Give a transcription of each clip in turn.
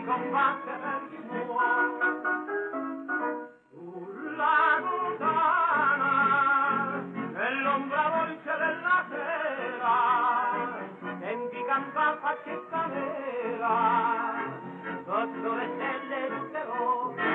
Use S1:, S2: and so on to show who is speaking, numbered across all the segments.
S1: combatte per chi muore. Sulla lontana, nell'ombra dolce della sera, senti cantare faccetta nera, sotto le stelle tutte rosse.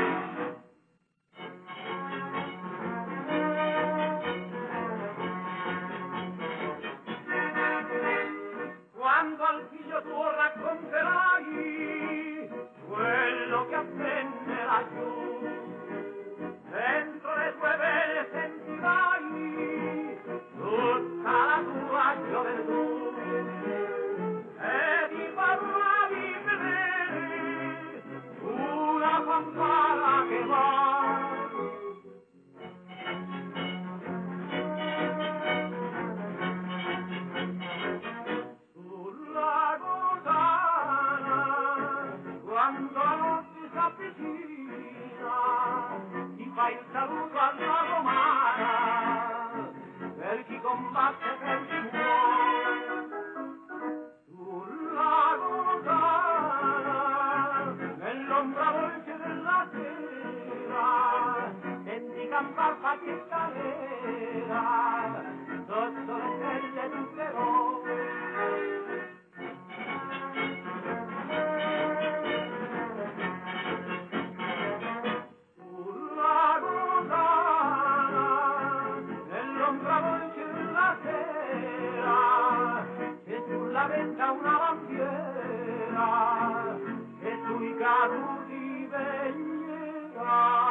S1: Quando al figlio tuo racconterai quello che avvenne laggiù, dentro le tue vene sentirai tutta la tua gioventù e ti parlavi bene una fanfara che va. Quando la notte s'avvicina, ti fa il saluto alla romana, per chi combatte per chi muore. Sulla lontana, nell'ombra dolce della sera, senti cantar faccetta nera, sotto le stelle tutte rosse. Sulla venta una lampiera e sui caduti vegnerà.